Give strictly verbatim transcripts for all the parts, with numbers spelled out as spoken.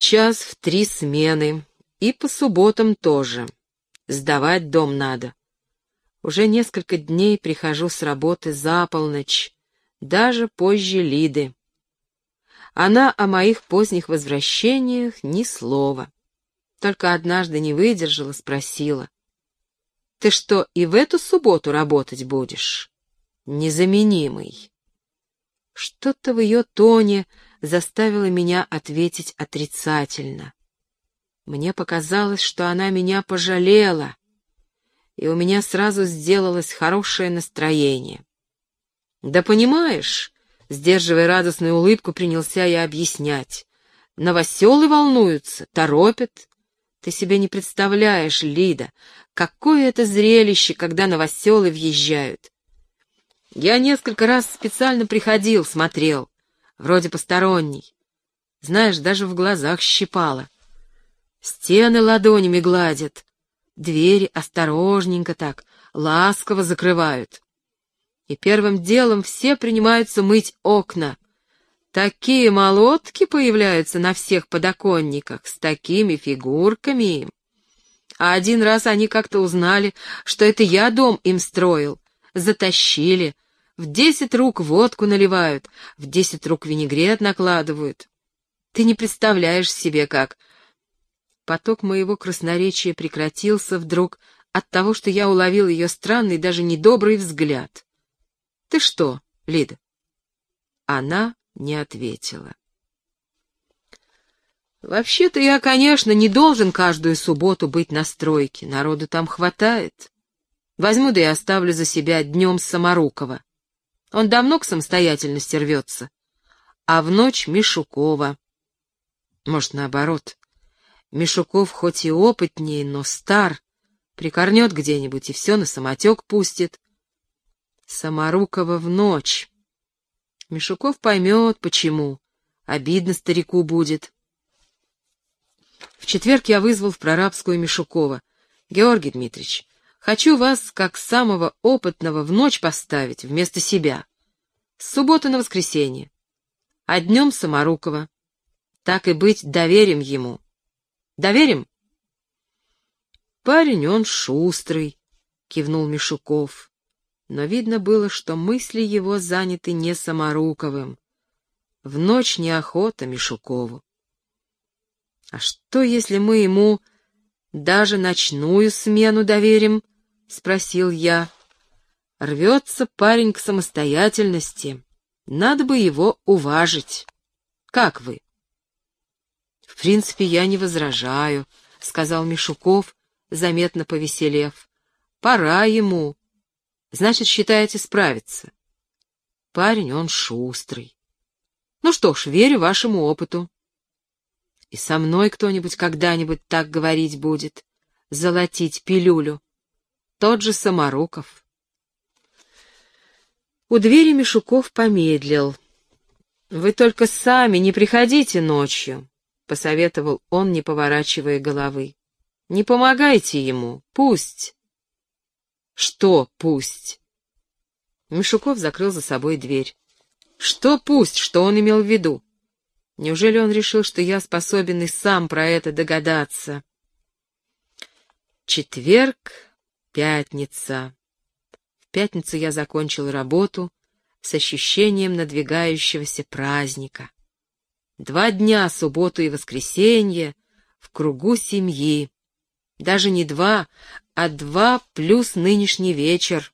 час в три смены, и по субботам тоже. Сдавать дом надо. Уже несколько дней прихожу с работы за полночь, даже позже Лиды. Она о моих поздних возвращениях ни слова. Только однажды не выдержала, спросила: «Ты что, и в эту субботу работать будешь? Незаменимый». Что-то в ее тоне заставило меня ответить отрицательно. Мне показалось, что она меня пожалела, и у меня сразу сделалось хорошее настроение. «Да понимаешь», — сдерживая радостную улыбку, принялся я объяснять, «новоселы волнуются, торопят. Ты себе не представляешь, Лида, какое это зрелище, когда новоселы въезжают. Я несколько раз специально приходил, смотрел, вроде посторонний. Знаешь, даже в глазах щипало. Стены ладонями гладят, двери осторожненько так, ласково закрывают. И первым делом все принимаются мыть окна. Такие молотки появляются на всех подоконниках, с такими фигурками. А один раз они как-то узнали, что это я дом им строил, затащили, в десять рук водку наливают, в десять рук винегрет накладывают. Ты не представляешь себе, как... Поток моего красноречия прекратился вдруг от того, что я уловил ее странный, даже недобрый взгляд. «Ты что, Лида?» Она не ответила. «Вообще-то я, конечно, не должен каждую субботу быть на стройке, народу там хватает. Возьму да и оставлю за себя днем Саморукова. Он давно к самостоятельности рвется. А в ночь Мишукова. Может, наоборот. Мишуков хоть и опытнее, но стар, прикорнет где-нибудь и все на самотек пустит. Саморукова в ночь. Мишуков поймет, почему. Обидно старику будет». В четверг я вызвал в прорабскую Мишукова. «Георгий Дмитриевич, хочу вас, как самого опытного, в ночь поставить вместо себя. С субботы на воскресенье. А днем Саморукова. Так и быть, доверим ему. Доверим?» «Парень он шустрый», — кивнул Мишуков. Но видно было, что мысли его заняты не Саморуковым. В ночь неохота Мишукову. «А что, если мы ему даже ночную смену доверим?» — спросил я. «Рвется парень к самостоятельности. Надо бы его уважить. Как вы?» «В принципе, я не возражаю», — сказал Мишуков, заметно повеселев. «Пора ему. Значит, считаете, справится?» «Парень он шустрый. Ну что ж, верю вашему опыту. И со мной кто-нибудь когда-нибудь так говорить будет, золотить пилюлю. Тот же Саморуков». У двери Мишуков помедлил. «Вы только сами не приходите ночью», — посоветовал он, не поворачивая головы. «Не помогайте ему, пусть». «Что пусть?» Мишуков закрыл за собой дверь. «Что пусть, что он имел в виду? Неужели он решил, что я способен и сам про это догадаться?» Четверг, пятница. В пятницу я закончил работу с ощущением надвигающегося праздника. Два дня, субботу и воскресенье, в кругу семьи. Даже не два, а два плюс нынешний вечер.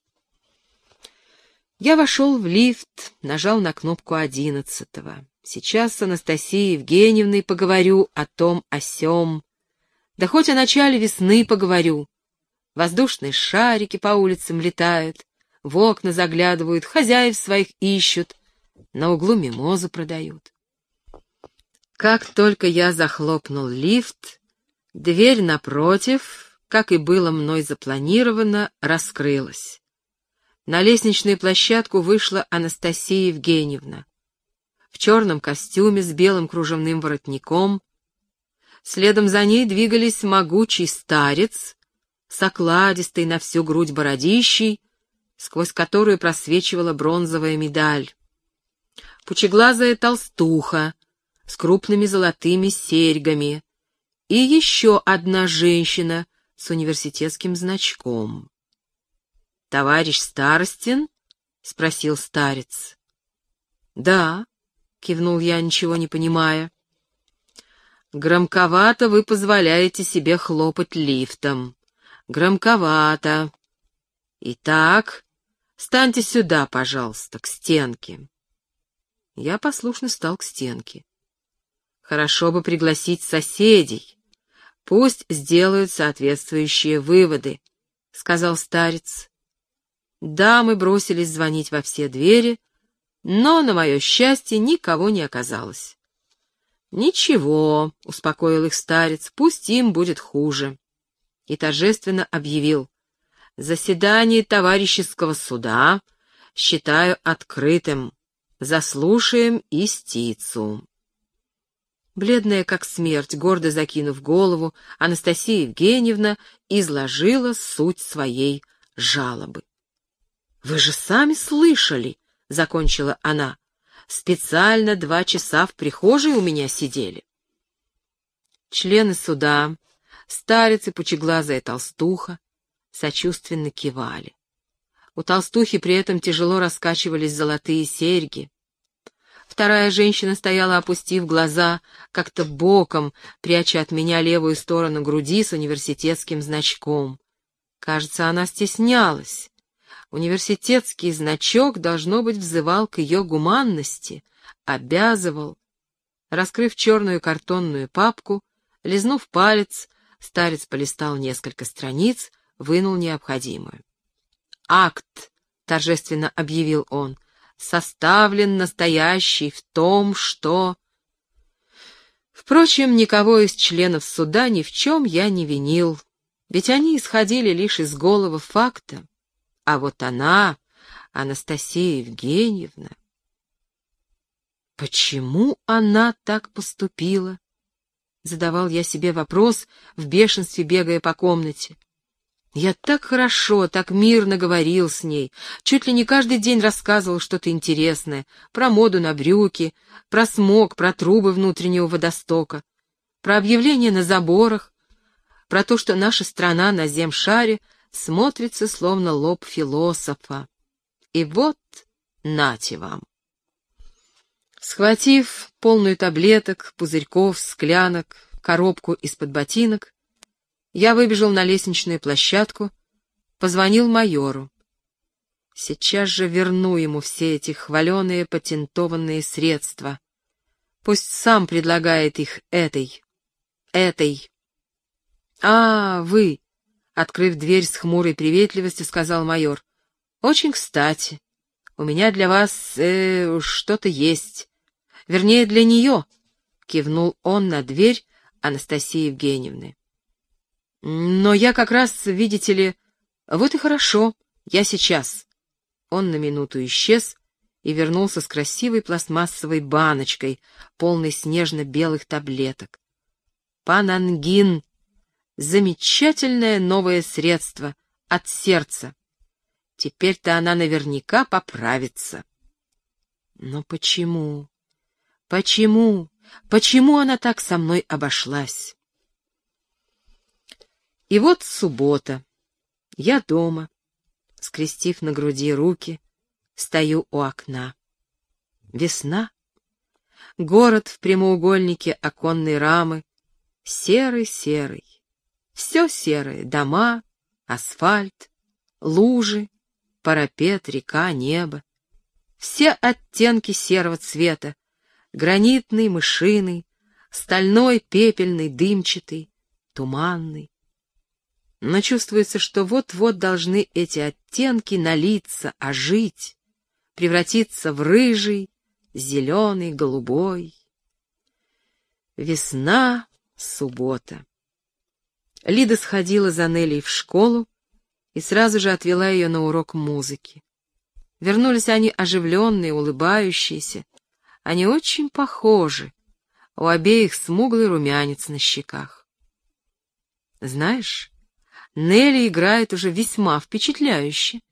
Я вошел в лифт, нажал на кнопку одиннадцатого. Сейчас с Анастасией Евгеньевной поговорю о том, о сём. Да хоть о начале весны поговорю. Воздушные шарики по улицам летают, в окна заглядывают, хозяев своих ищут, на углу мимозу продают. Как только я захлопнул лифт, дверь напротив, как и было мной запланировано, раскрылась. На лестничную площадку вышла Анастасия Евгеньевна в черном костюме с белым кружевным воротником. Следом за ней двигались могучий старец с окладистой на всю грудь бородищей, сквозь которую просвечивала бронзовая медаль, пучеглазая толстуха с крупными золотыми серьгами, и еще одна женщина с университетским значком. «Товарищ Старостин?» — спросил старец. «Да», — кивнул я, ничего не понимая. «Громковато вы позволяете себе хлопать лифтом. Громковато. Итак, станьте сюда, пожалуйста, к стенке». Я послушно стал к стенке. «Хорошо бы пригласить соседей. Пусть сделают соответствующие выводы», — сказал старец. Дамы бросились звонить во все двери, но, на мое счастье, никого не оказалось. «Ничего», — успокоил их старец, — «пусть им будет хуже». И торжественно объявил: «Заседание товарищеского суда считаю открытым. Заслушаем истицу». Бледная как смерть, гордо закинув голову, Анастасия Евгеньевна изложила суть своей жалобы. «Вы же сами слышали», — закончила она, — «специально два часа в прихожей у меня сидели». Члены суда, старец и пучеглазая толстуха, сочувственно кивали. У толстухи при этом тяжело раскачивались золотые серьги. Вторая женщина стояла, опустив глаза, как-то боком, пряча от меня левую сторону груди с университетским значком. Кажется, она стеснялась. Университетский значок, должно быть, взывал к ее гуманности, обязывал. Раскрыв черную картонную папку, лизнув палец, старец полистал несколько страниц, вынул необходимое. «Акт», — торжественно объявил он, — «составлен настоящий в том, что...» Впрочем, никого из членов суда ни в чем я не винил, ведь они исходили лишь из голого факта. А вот она, Анастасия Евгеньевна... Почему она так поступила? Задавал я себе вопрос, в бешенстве бегая по комнате. Я так хорошо, так мирно говорил с ней, чуть ли не каждый день рассказывал что-то интересное про моду на брюки, про смог, про трубы внутреннего водостока, про объявления на заборах, про то, что наша страна на земшаре смотрится словно лоб философа. И вот нате вам. Схватив полную таблеток, пузырьков, склянок, коробку из-под ботинок, я выбежал на лестничную площадку, позвонил майору. Сейчас же верну ему все эти хваленые патентованные средства. Пусть сам предлагает их этой, этой. «А, вы!» — открыв дверь с хмурой приветливостью, сказал майор. «Очень кстати. У меня для вас э, что-то есть. Вернее, для нее», — кивнул он на дверь Анастасии Евгеньевны. «Но я как раз, видите ли... Вот и хорошо, я сейчас». Он на минуту исчез и вернулся с красивой пластмассовой баночкой, полной снежно-белых таблеток. «Панангин. Замечательное новое средство от сердца. Теперь-то она наверняка поправится». Но почему? Почему? Почему она так со мной обошлась? И вот суббота. Я дома, скрестив на груди руки, стою у окна. Весна. Город в прямоугольнике оконной рамы, серый-серый. Все серое — дома, асфальт, лужи, парапет, река, небо. Все оттенки серого цвета: гранитный, мышиный, стальной, пепельный, дымчатый, туманный. Но чувствуется, что вот-вот должны эти оттенки налиться, ожить, превратиться в рыжий, зеленый, голубой. Весна, суббота. Лида сходила за Нелей в школу и сразу же отвела ее на урок музыки. Вернулись они оживленные, улыбающиеся. Они очень похожи. У обеих смуглый румянец на щеках. Знаешь, Нелли играет уже весьма впечатляюще.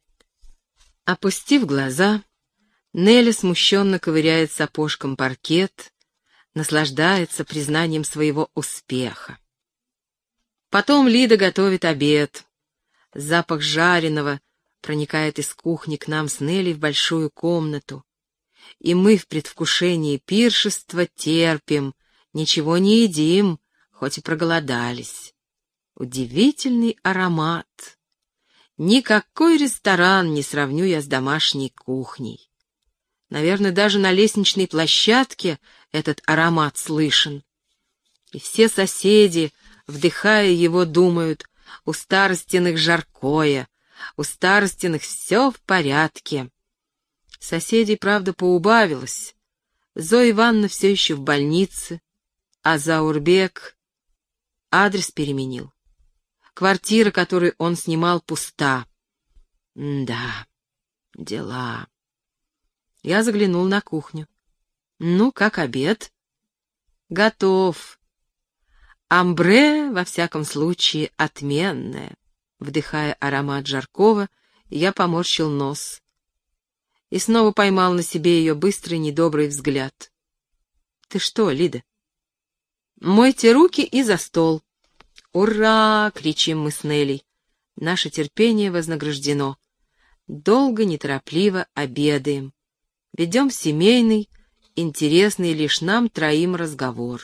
Опустив глаза, Нелли смущенно ковыряет сапожком паркет, наслаждается признанием своего успеха. Потом Лида готовит обед. Запах жареного проникает из кухни к нам с Нелли в большую комнату. И мы в предвкушении пиршества терпим, ничего не едим, хоть и проголодались. Удивительный аромат. Никакой ресторан не сравню я с домашней кухней. Наверное, даже на лестничной площадке этот аромат слышен. И все соседи, вдыхая его, думают: у Старостиных жаркое, у Старостиных все в порядке. Соседей, правда, поубавилось. Зоя Ивановна все еще в больнице, а Заурбек адрес переменил. Квартира, которую он снимал, пуста. М-да, дела. Я заглянул на кухню. Ну, как обед? Готов. Амбре, во всяком случае, отменное. Вдыхая аромат жаркого, я поморщил нос. И снова поймал на себе ее быстрый, недобрый взгляд. Ты что, Лида? Мойте руки и за стол. «Ура!» — кричим мы с Неллей. Наше терпение вознаграждено. Долго, неторопливо обедаем. Ведем семейный, интересный лишь нам троим разговор.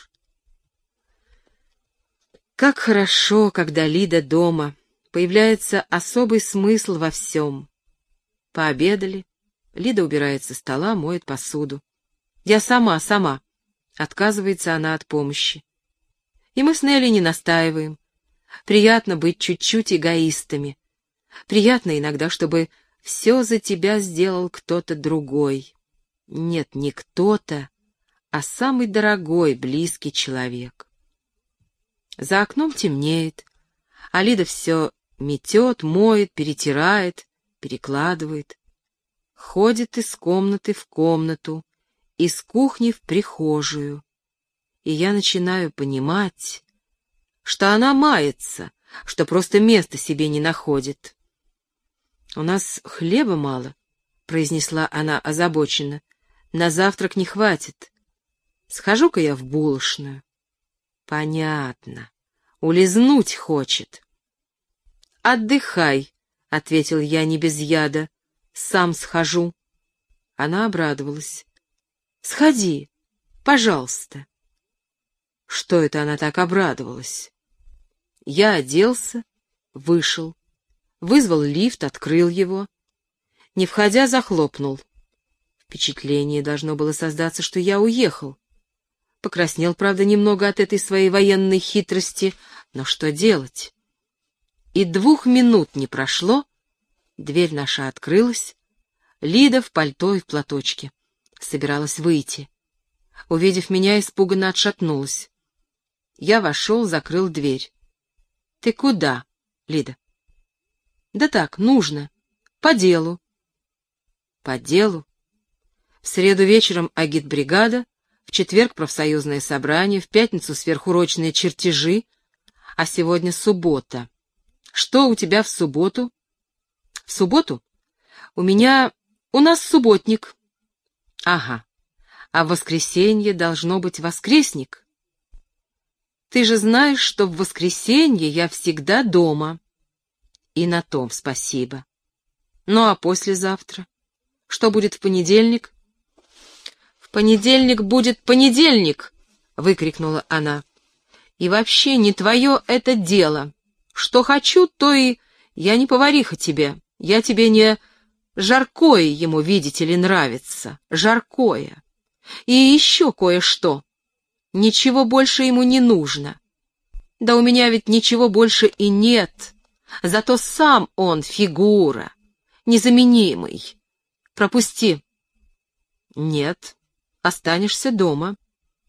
Как хорошо, когда Лида дома. Появляется особый смысл во всем. Пообедали. Лида убирает со стола, моет посуду. Я сама, сама. Отказывается она от помощи. И мы с Нелли не настаиваем. Приятно быть чуть-чуть эгоистами. Приятно иногда, чтобы все за тебя сделал кто-то другой. Нет, не кто-то, а самый дорогой, близкий человек. За окном темнеет, а Лида все метет, моет, перетирает, перекладывает. Ходит из комнаты в комнату, из кухни в прихожую. И я начинаю понимать, что она мается, что просто места себе не находит. «У нас хлеба мало», — произнесла она озабоченно. «На завтрак не хватит. Схожу-ка я в булочную». «Понятно. Улизнуть хочет». «Отдыхай», — ответил я не без яда. «Сам схожу». Она обрадовалась. «Сходи, пожалуйста». Что это она так обрадовалась? Я оделся, вышел, вызвал лифт, открыл его. Не входя, захлопнул. Впечатление должно было создаться, что я уехал. Покраснел, правда, немного от этой своей военной хитрости, но что делать? И двух минут не прошло, дверь наша открылась, Лида в пальто и в платочке. Собиралась выйти. Увидев меня, испуганно отшатнулась. Я вошел, закрыл дверь. — Ты куда, Лида? — Да так, нужно. По делу. — По делу? В среду вечером агитбригада, в четверг профсоюзное собрание, в пятницу сверхурочные чертежи, а сегодня суббота. Что у тебя в субботу? — В субботу? У меня... У нас субботник. — Ага. А в воскресенье должно быть воскресник. Ты же знаешь, что в воскресенье я всегда дома. И на том спасибо. Ну а послезавтра? Что будет в понедельник? В понедельник будет понедельник, выкрикнула она. И вообще не твое это дело. Что хочу, то и... Я не повариха тебе. Я тебе не... Жаркое ему, видите ли, нравится. Жаркое. И еще кое-что. Ничего больше ему не нужно. Да у меня ведь ничего больше и нет. Зато сам он фигура, незаменимый. Пропусти. Нет, останешься дома.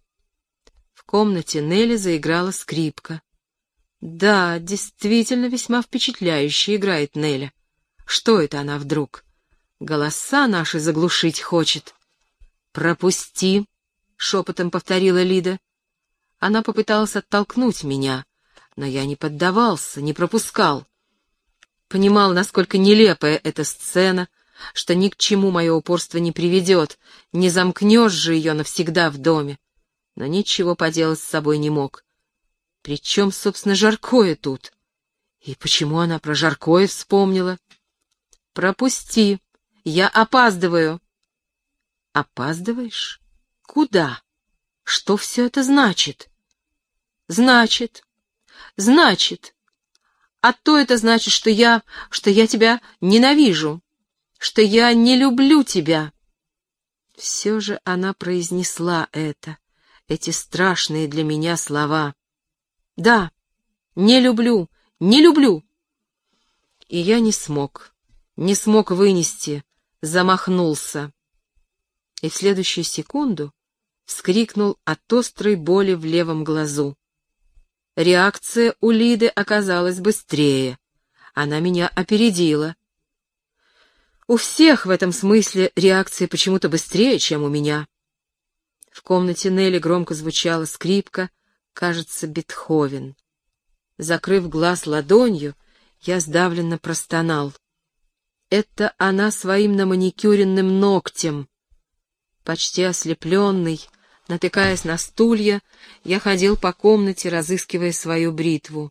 В комнате Нелли заиграла скрипка. Да, действительно весьма впечатляюще играет Неля. Что это она вдруг? Голоса наши заглушить хочет. «Пропусти», — шепотом повторила Лида. Она попыталась оттолкнуть меня, но я не поддавался, не пропускал. Понимал, насколько нелепая эта сцена, что ни к чему мое упорство не приведет, не замкнешь же ее навсегда в доме. но ничего поделать с собой не мог. Причем, собственно, жаркое тут? И почему она про жаркое вспомнила? Пропусти, я опаздываю. Опаздываешь? Куда? Что все это значит? Значит, значит. А то это значит, что я, что я тебя ненавижу, что я не люблю тебя. Все же она произнесла это, эти страшные для меня слова. Да, не люблю, не люблю. И я не смог, не смог вынести, замахнулся. И в следующую секунду вскрикнул от острой боли в левом глазу. Реакция у Лиды оказалась быстрее. Она меня опередила. У всех в этом смысле реакция почему-то быстрее, чем у меня. В комнате Нелли громко звучала скрипка, кажется, Бетховен. Закрыв глаз ладонью, я сдавленно простонал. Это она своим наманикюренным ногтем. Почти ослепленный, натыкаясь на стулья, я ходил по комнате, разыскивая свою бритву.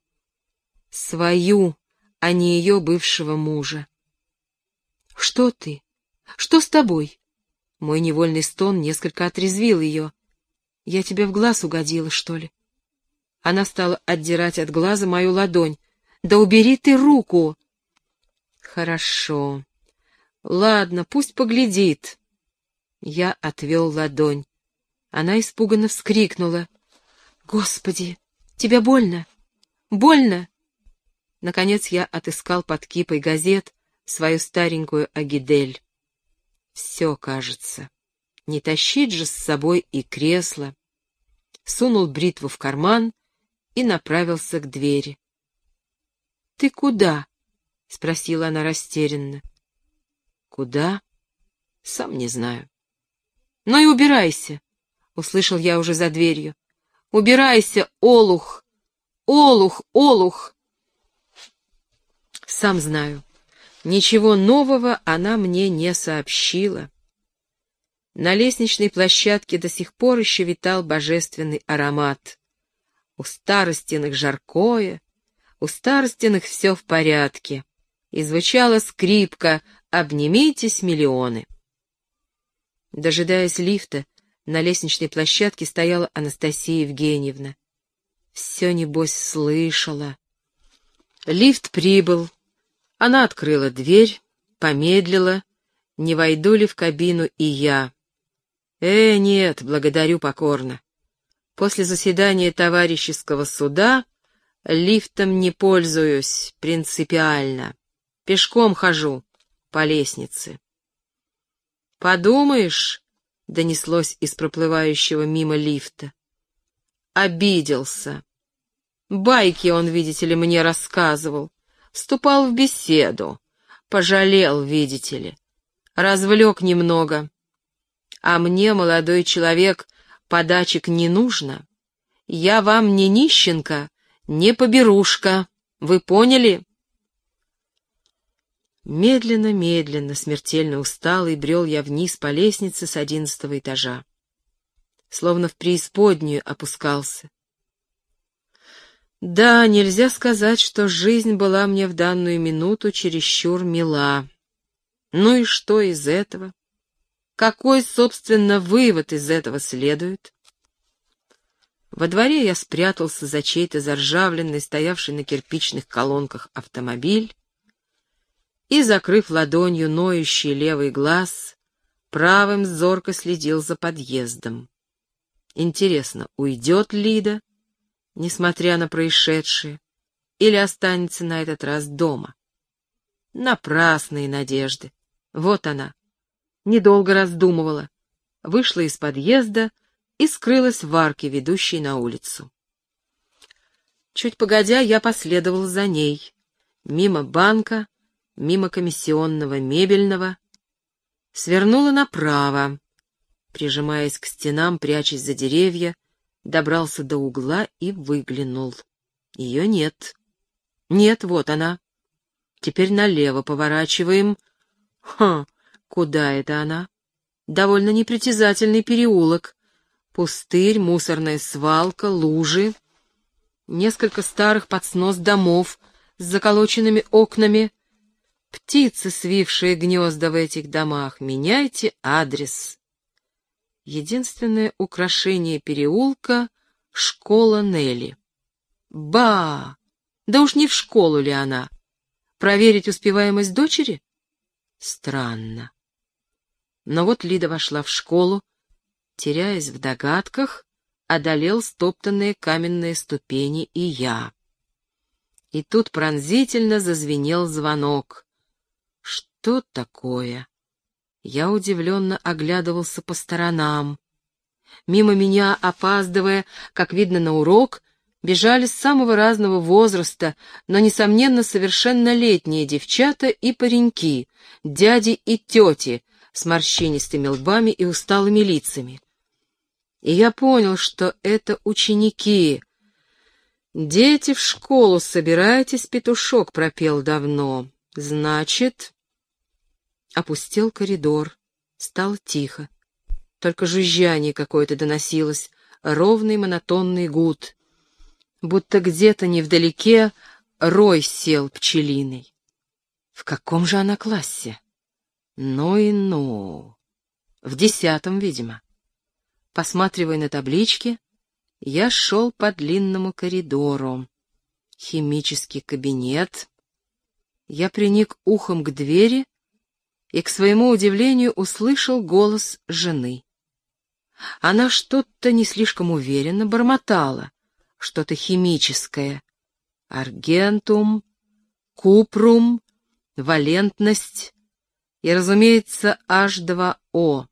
Свою, а не ее бывшего мужа. «Что ты? Что с тобой?» Мой невольный стон несколько отрезвил ее. «Я тебе в глаз угодила, что ли?» Она стала отдирать от глаза мою ладонь. «Да убери ты руку!» «Хорошо. Ладно, пусть поглядит». Я отвел ладонь. Она испуганно вскрикнула. «Господи, тебе больно? Больно?» Наконец я отыскал под кипой газет свою старенькую агидель. Все, кажется. Не тащить же с собой и кресло. Сунул бритву в карман и направился к двери. «Ты куда?» — спросила она растерянно. «Куда? Сам не знаю». «Ну и убирайся!» — услышал я уже за дверью. «Убирайся, олух! Олух, олух!» Сам знаю. Ничего нового она мне не сообщила. На лестничной площадке до сих пор еще витал божественный аромат. У Старостиных жаркое, у Старостиных все в порядке. И звучала скрипка «Обнимитесь, миллионы». Дожидаясь лифта, на лестничной площадке стояла Анастасия Евгеньевна. Все, небось, слышала. Лифт прибыл. Она открыла дверь, помедлила, не войду ли в кабину и я. Э, нет, благодарю покорно. После заседания товарищеского суда лифтом не пользуюсь принципиально. Пешком хожу по лестнице. «Подумаешь», — донеслось из проплывающего мимо лифта. Обиделся. Байки он, видите ли, мне рассказывал. Вступал в беседу. Пожалел, видите ли. Развлек немного. А мне, молодой человек, подачек не нужно. Я вам не нищенка, не поберушка. Вы поняли? Медленно-медленно, смертельно усталый, брел я вниз по лестнице с одиннадцатого этажа. Словно в преисподнюю опускался. Да, нельзя сказать, что жизнь была мне в данную минуту чересчур мила. Ну и что из этого? Какой, собственно, вывод из этого следует? Во дворе я спрятался за чей-то заржавленный, стоявший на кирпичных колонках автомобиль, и, закрыв ладонью ноющий левый глаз, правым зорко следил за подъездом. Интересно, уйдет Лида, несмотря на происшедшее, или останется на этот раз дома? Напрасные надежды. Вот она. Недолго раздумывала. Вышла из подъезда и скрылась в арке, ведущей на улицу. Чуть погодя, я последовал за ней. Мимо банка, мимо комиссионного мебельного. Свернула направо. Прижимаясь к стенам, прячась за деревья, добрался до угла и выглянул. Ее нет. Нет, вот она. Теперь налево поворачиваем. Ха, куда это она? Довольно непритязательный переулок. Пустырь, мусорная свалка, лужи, несколько старых под снос домов с заколоченными окнами, птицы, свившие гнезда в этих домах. Меняйте адрес. Единственное украшение переулка — школа Нелли. Ба! Да уж не в школу ли она? Проверить успеваемость дочери? Странно. Но вот Лида вошла в школу, теряясь в догадках, одолел стоптанные каменные ступени и я. И тут пронзительно зазвенел звонок. Что такое? Я удивленно оглядывался по сторонам. Мимо меня, опаздывая, как видно на урок, бежали самого разного возраста, но, несомненно, совершеннолетние девчата и пареньки, дяди и тети с морщинистыми лбами и усталыми лицами. И я понял, что это ученики. «Дети в школу, собирайтесь, петушок пропел давно. Значит...» Опустел коридор, стало тихо. Только жужжание какое-то доносилось, ровный монотонный гуд. Будто где-то невдалеке рой сел пчелиный. В каком же она классе? Ну и ну. В десятом, видимо. Посматривая на таблички, я шел по длинному коридору. Химический кабинет. Я приник ухом к двери и, к своему удивлению, услышал голос жены. Она что-то не слишком уверенно бормотала, что-то химическое. Аргентум, купрум, валентность и, разумеется, эйч два о.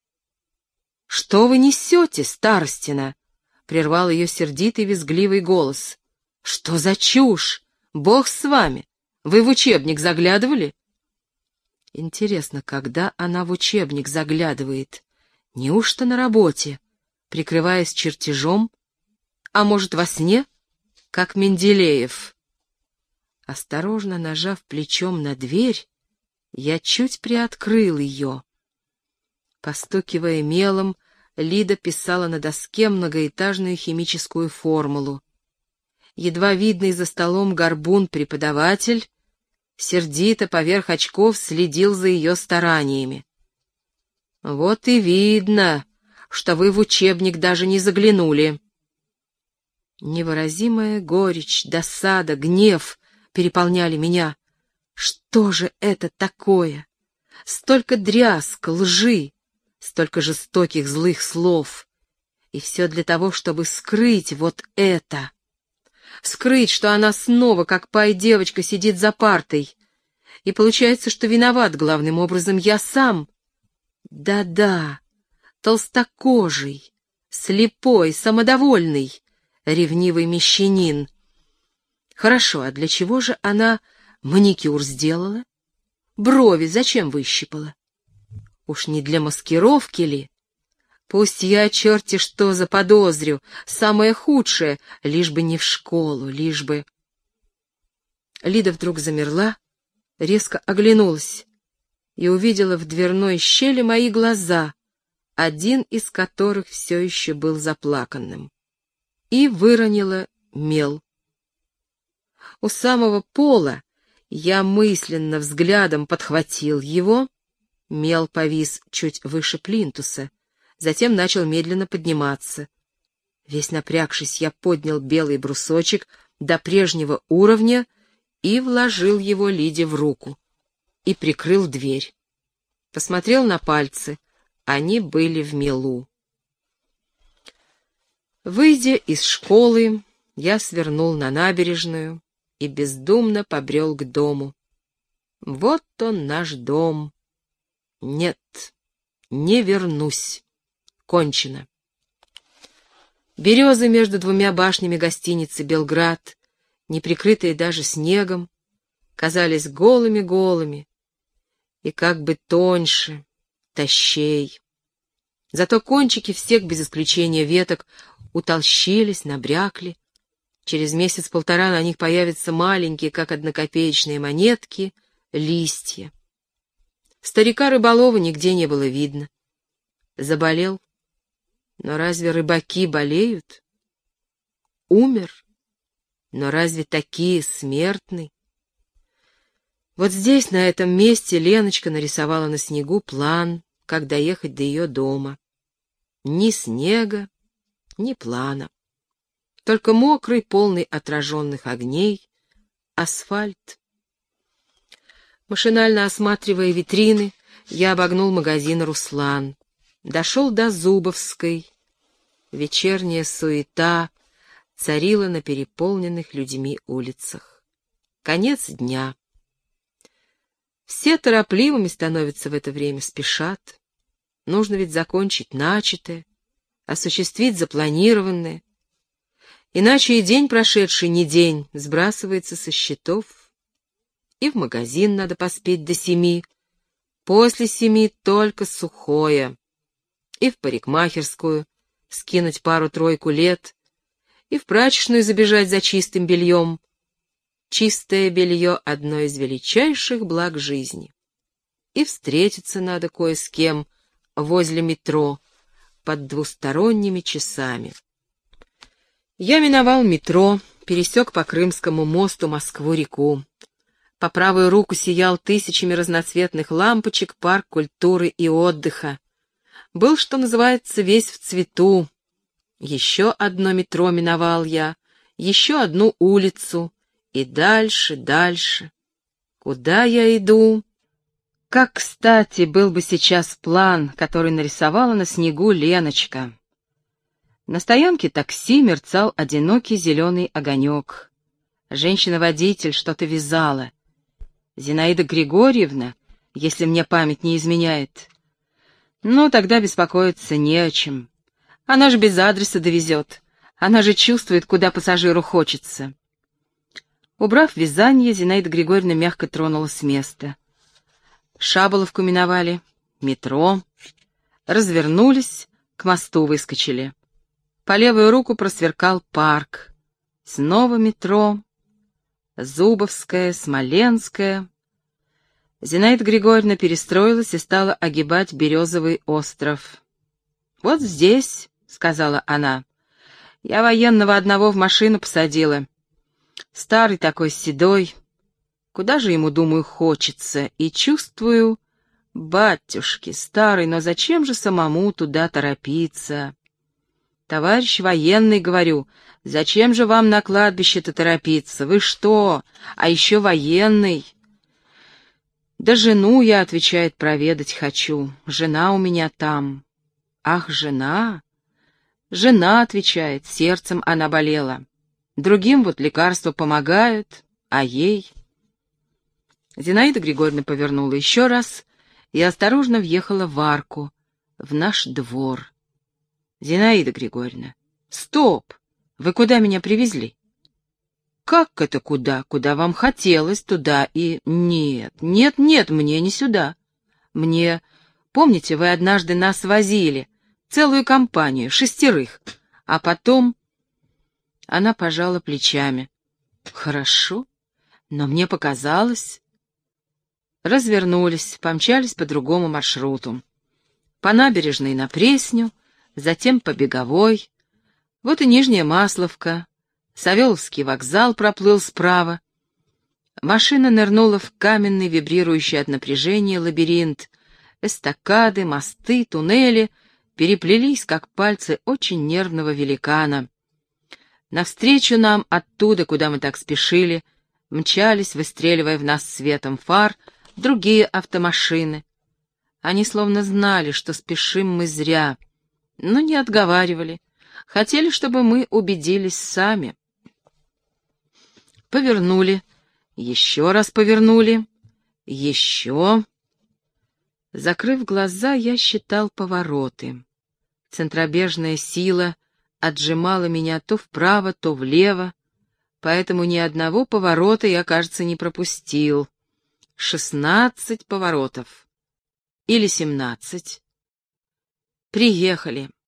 «Что вы несете, старостина?» — прервал ее сердитый визгливый голос. «Что за чушь? Бог с вами! Вы в учебник заглядывали?» Интересно, когда она в учебник заглядывает? Неужто на работе, прикрываясь чертежом? А может, во сне, как Менделеев? Осторожно нажав плечом на дверь, я чуть приоткрыл ее. Постукивая мелом, Лида писала на доске многоэтажную химическую формулу. Едва видный за столом горбун-преподаватель сердито поверх очков следил за ее стараниями. «Вот и видно, что вы в учебник даже не заглянули». Невыразимая горечь, досада, гнев переполняли меня. Что же это такое? Столько дрязг, лжи, столько жестоких злых слов. И все для того, чтобы скрыть вот это. Скрыть, что она снова, как пай-девочка, сидит за партой. И получается, что виноват главным образом я сам. Да-да, толстокожий, слепой, самодовольный, ревнивый мещанин. Хорошо, а для чего же она маникюр сделала? Брови зачем выщипала? Уж не для маскировки ли? Пусть я черти что заподозрю, самое худшее, лишь бы не в школу, лишь бы... Лида вдруг замерла, резко оглянулась и увидела в дверной щели мои глаза, один из которых все еще был заплаканным, и выронила мел. У самого пола я мысленно взглядом подхватил его, мел повис чуть выше плинтуса, затем начал медленно подниматься. Весь напрягшись, я поднял белый брусочек до прежнего уровня и вложил его Лиде в руку и прикрыл дверь. Посмотрел на пальцы, они были в мелу. Выйдя из школы, я свернул на набережную и бездумно побрел к дому. Вот он, наш дом. Нет, не вернусь. Кончено. Березы между двумя башнями гостиницы «Белград», не прикрытые даже снегом, казались голыми-голыми и как бы тоньше, тощей. Зато кончики всех без исключения веток утолщились, набрякли. Через месяц-полтора на них появятся маленькие, как однокопеечные монетки, листья. Старика Рыболова нигде не было видно. Заболел? Но разве рыбаки болеют? Умер? Но разве такие смертны? Вот здесь, на этом месте, Леночка нарисовала на снегу план, как доехать до ее дома. Ни снега, ни плана. Только мокрый, полный отраженных огней, асфальт. Машинально осматривая витрины, я обогнул магазин «Руслан». Дошел до Зубовской. Вечерняя суета царила на переполненных людьми улицах. Конец дня. Все торопливыми становятся в это время, спешат. Нужно ведь закончить начатое, осуществить запланированное. Иначе и день прошедший не день сбрасывается со счетов. И в магазин надо поспеть до семи. После семи только сухое. И в парикмахерскую скинуть пару-тройку лет. И в прачечную забежать за чистым бельем. Чистое белье — одно из величайших благ жизни. И встретиться надо кое с кем возле метро под двусторонними часами. Я миновал метро, пересек по Крымскому мосту Москву-реку. По правую руку сиял тысячами разноцветных лампочек парк культуры и отдыха. Был, что называется, весь в цвету. Еще одно метро миновал я, еще одну улицу, и дальше, дальше. Куда я иду? Как кстати был бы сейчас план, который нарисовала на снегу Леночка. На стоянке такси мерцал одинокий зеленый огонек. Женщина-водитель что-то вязала. Зинаида Григорьевна, если мне память не изменяет. Ну, тогда беспокоиться не о чем. Она же без адреса довезет. Она же чувствует, куда пассажиру хочется. Убрав вязание, Зинаида Григорьевна мягко тронула с места. Шаболовку миновали, метро. Развернулись, к мосту выскочили. По левую руку просверкал парк. Снова метро. Зубовская, Смоленская. Зинаида Григорьевна перестроилась и стала огибать Березовый остров. «Вот здесь», — сказала она, — «я военного одного в машину посадила. Старый такой, седой. Куда же ему, думаю, хочется? И чувствую, батюшки, старый, но зачем же самому туда торопиться? Товарищ военный, говорю, зачем же вам на кладбище-то торопиться? Вы что? А еще военный». «Да жену я, — отвечает, — проведать хочу. Жена у меня там». «Ах, жена?» «Жена, — отвечает, — сердцем она болела. Другим вот лекарства помогают, а ей...» Зинаида Григорьевна повернула еще раз и осторожно въехала в арку, в наш двор. «Зинаида Григорьевна, стоп! Вы куда меня привезли?» «Как это куда? Куда вам хотелось, туда и...» «Нет, нет, нет, мне не сюда. Мне... Помните, вы однажды нас возили, целую компанию, шестерых, а потом...» Она пожала плечами. «Хорошо, но мне показалось...» Развернулись, помчались по другому маршруту. По набережной на Пресню, затем по Беговой. Вот и Нижняя Масловка. Савеловский вокзал проплыл справа. Машина нырнула в каменный, вибрирующий от напряжения лабиринт. Эстакады, мосты, туннели переплелись, как пальцы очень нервного великана. Навстречу нам оттуда, куда мы так спешили, мчались, выстреливая в нас светом фар, другие автомашины. Они словно знали, что спешим мы зря, но не отговаривали. Хотели, чтобы мы убедились сами. Повернули, еще раз повернули, еще. Закрыв глаза, я считал повороты. Центробежная сила отжимала меня то вправо, то влево, поэтому ни одного поворота я, кажется, не пропустил. Шестнадцать поворотов. Или семнадцать. Приехали.